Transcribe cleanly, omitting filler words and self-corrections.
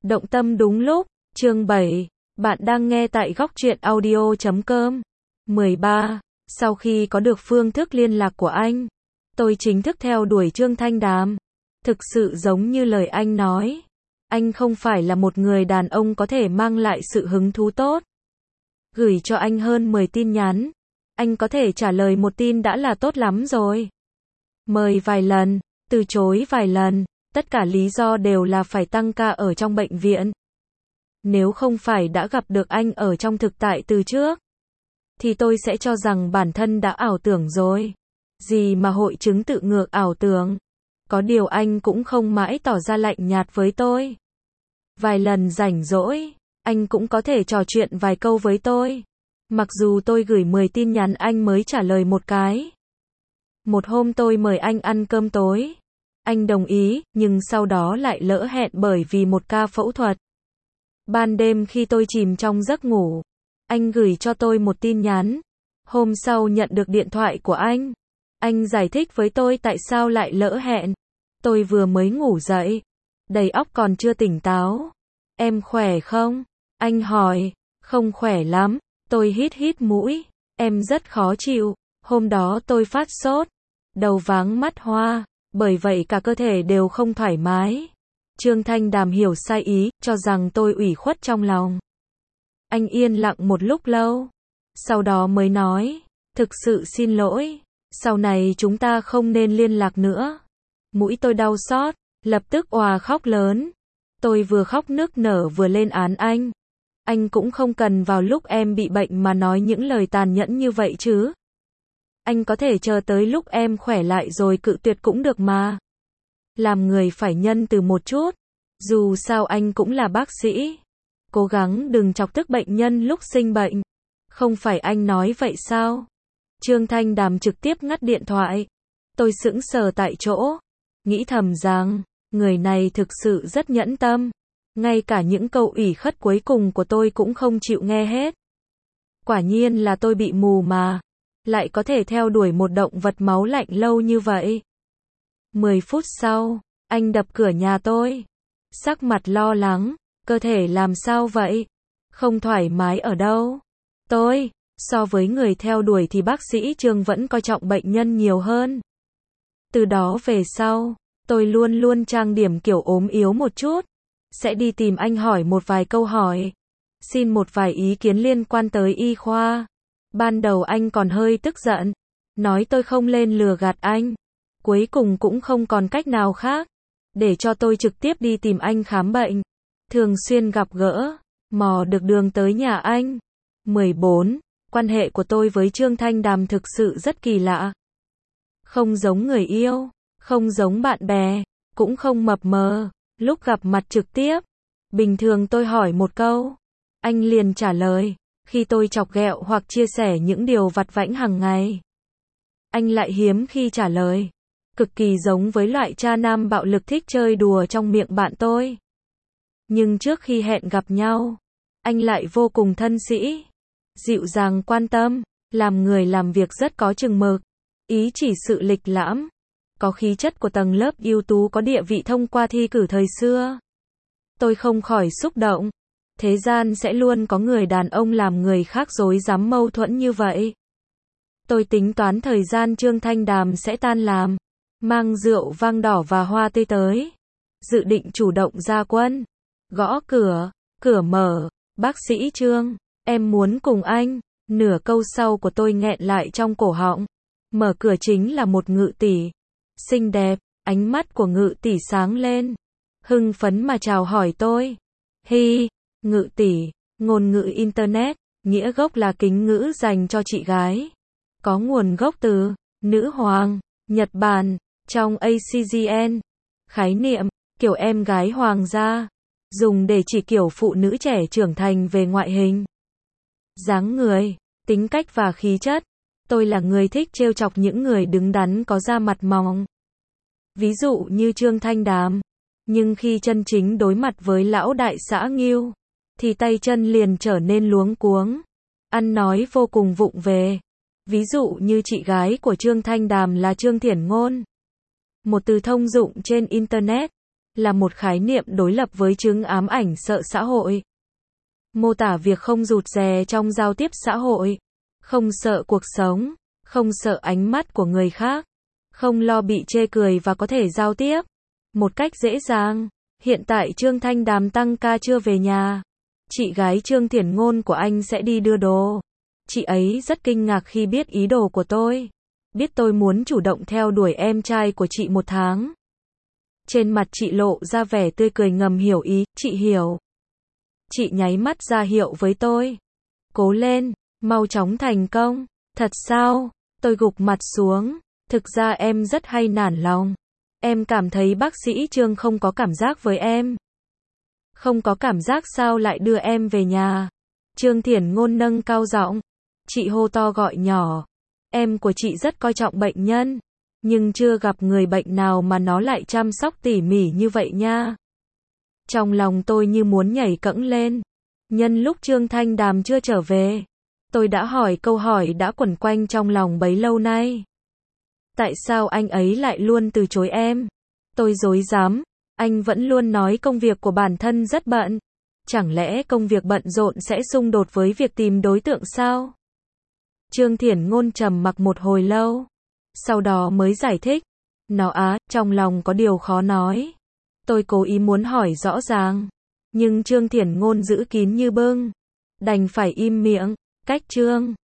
Động tâm đúng lúc, chương 7. Bạn đang nghe tại góc truyện audio.com. 13. Sau khi có được phương thức liên lạc của anh, tôi chính thức theo đuổi Trương Thanh Đàm. Thực sự giống như lời anh nói. Anh không phải là một người đàn ông có thể mang lại sự hứng thú tốt. Gửi cho anh hơn 10 tin nhắn. Anh có thể trả lời một tin đã là tốt lắm rồi. Mời vài lần, từ chối vài lần. Tất cả lý do đều là phải tăng ca ở trong bệnh viện. Nếu không phải đã gặp được anh ở trong thực tại từ trước, thì tôi sẽ cho rằng bản thân đã ảo tưởng rồi. Gì mà hội chứng tự ngược ảo tưởng. Có điều anh cũng không mãi tỏ ra lạnh nhạt với tôi. Vài lần rảnh rỗi, anh cũng có thể trò chuyện vài câu với tôi. Mặc dù tôi gửi 10 tin nhắn anh mới trả lời một cái. Một hôm tôi mời anh ăn cơm tối. Anh đồng ý, nhưng sau đó lại lỡ hẹn bởi vì một ca phẫu thuật. Ban đêm khi tôi chìm trong giấc ngủ, anh gửi cho tôi một tin nhắn. Hôm sau nhận được điện thoại của anh. Anh giải thích với tôi tại sao lại lỡ hẹn. Tôi vừa mới ngủ dậy, đầu óc còn chưa tỉnh táo. Em khỏe không? Anh hỏi. Không khỏe lắm. Tôi hít mũi. Em rất khó chịu. Hôm đó tôi phát sốt, đầu váng mắt hoa. Bởi vậy cả cơ thể đều không thoải mái. Trương Thanh Đàm hiểu sai ý, cho rằng tôi ủy khuất trong lòng. Anh yên lặng một lúc lâu. Sau đó mới nói, thực sự xin lỗi. Sau này chúng ta không nên liên lạc nữa. Mũi tôi đau xót, lập tức òa khóc lớn. Tôi vừa khóc nức nở vừa lên án anh. Anh cũng không cần vào lúc em bị bệnh mà nói những lời tàn nhẫn như vậy chứ. Anh có thể chờ tới lúc em khỏe lại rồi cự tuyệt cũng được mà. Làm người phải nhân từ một chút. Dù sao anh cũng là bác sĩ. Cố gắng đừng chọc tức bệnh nhân lúc sinh bệnh. Không phải anh nói vậy sao? Trương Thanh Đàm trực tiếp ngắt điện thoại. Tôi sững sờ tại chỗ. Nghĩ thầm rằng, người này thực sự rất nhẫn tâm. Ngay cả những câu ủy khuất cuối cùng của tôi cũng không chịu nghe hết. Quả nhiên là tôi bị mù mà. Lại có thể theo đuổi một động vật máu lạnh lâu như vậy. 10 phút sau, anh đập cửa nhà tôi. Sắc mặt lo lắng, cơ thể làm sao vậy? Không thoải mái ở đâu? So với người theo đuổi thì bác sĩ Trương vẫn coi trọng bệnh nhân nhiều hơn. Từ đó về sau, tôi luôn luôn trang điểm kiểu ốm yếu một chút. Sẽ đi tìm anh hỏi một vài câu hỏi. Xin một vài ý kiến liên quan tới y khoa. Ban đầu anh còn hơi tức giận, nói tôi không lên lừa gạt anh. Cuối cùng cũng không còn cách nào khác, để cho tôi trực tiếp đi tìm anh khám bệnh. Thường xuyên gặp gỡ, mò được đường tới nhà anh. 14. Quan hệ của tôi với Trương Thanh Đàm thực sự rất kỳ lạ. Không giống người yêu, không giống bạn bè, cũng không mập mờ. Lúc gặp mặt trực tiếp, bình thường tôi hỏi một câu, anh liền trả lời. Khi tôi chọc ghẹo hoặc chia sẻ những điều vặt vãnh hàng ngày, anh lại hiếm khi trả lời. Cực kỳ giống với loại cha nam bạo lực thích chơi đùa trong miệng bạn tôi. Nhưng trước khi hẹn gặp nhau, anh lại vô cùng thân sĩ, dịu dàng quan tâm, làm người làm việc rất có chừng mực, ý chỉ sự lịch lãm, có khí chất của tầng lớp ưu tú có địa vị thông qua thi cử thời xưa. Tôi không khỏi xúc động. Thế gian sẽ luôn có người đàn ông làm người khác rối rắm mâu thuẫn như vậy. Tôi tính toán thời gian Trương Thanh Đàm sẽ tan làm, mang rượu vang đỏ và hoa tươi tới. Dự định chủ động ra quân. Gõ cửa, cửa mở. Bác sĩ Trương, em muốn cùng anh. Nửa câu sau của tôi nghẹn lại trong cổ họng. Mở cửa chính là một ngự tỷ. Xinh đẹp, ánh mắt của ngự tỷ sáng lên. Hưng phấn mà chào hỏi tôi. Hi, ngự tỷ, ngôn ngữ Internet, nghĩa gốc là kính ngữ dành cho chị gái. Có nguồn gốc từ nữ hoàng, Nhật Bản, trong ACGN. Khái niệm, kiểu em gái hoàng gia, dùng để chỉ kiểu phụ nữ trẻ trưởng thành về ngoại hình, dáng người, tính cách và khí chất. Tôi là người thích trêu chọc những người đứng đắn có da mặt mỏng. Ví dụ như Trương Thanh Đàm. Nhưng khi chân chính đối mặt với lão đại xã Ngưu, thì tay chân liền trở nên luống cuống. Ăn nói vô cùng vụng về. Ví dụ như chị gái của Trương Thanh Đàm là Trương Thiển Ngôn. Một từ thông dụng trên Internet. là một khái niệm đối lập với chứng ám ảnh sợ xã hội. Mô tả việc không rụt rè trong giao tiếp xã hội, không sợ cuộc sống, không sợ ánh mắt của người khác, không lo bị chê cười và có thể giao tiếp một cách dễ dàng. Hiện tại Trương Thanh Đàm tăng ca chưa về nhà. Chị gái Trương Thiển Ngôn của anh sẽ đi đưa đồ. Chị ấy rất kinh ngạc khi biết ý đồ của tôi. Biết tôi muốn chủ động theo đuổi em trai của chị 1 tháng. Trên mặt chị lộ ra vẻ tươi cười ngầm hiểu ý, chị hiểu. Chị nháy mắt ra hiệu với tôi. Cố lên, mau chóng thành công. Thật sao? Tôi gục mặt xuống. Thực ra em rất hay nản lòng. Em cảm thấy bác sĩ Trương không có cảm giác với em. Không có cảm giác sao lại đưa em về nhà? Trương Thiển Ngôn nâng cao giọng. Chị hô to gọi nhỏ. Em của chị rất coi trọng bệnh nhân. Nhưng chưa gặp người bệnh nào mà nó lại chăm sóc tỉ mỉ như vậy nha. Trong lòng tôi như muốn nhảy cẫng lên. Nhân lúc Trương Thanh Đàm chưa trở về, tôi đã hỏi câu hỏi đã quẩn quanh trong lòng bấy lâu nay. Tại sao anh ấy lại luôn từ chối em? Tôi rối rắm. Anh vẫn luôn nói công việc của bản thân rất bận. Chẳng lẽ công việc bận rộn sẽ xung đột với việc tìm đối tượng sao? Trương Thiển Ngôn trầm mặc một hồi lâu. Sau đó mới giải thích. Trong lòng có điều khó nói. Tôi cố ý muốn hỏi rõ ràng. Nhưng Trương Thiển Ngôn giữ kín như bưng. Đành phải im miệng. Cách Trương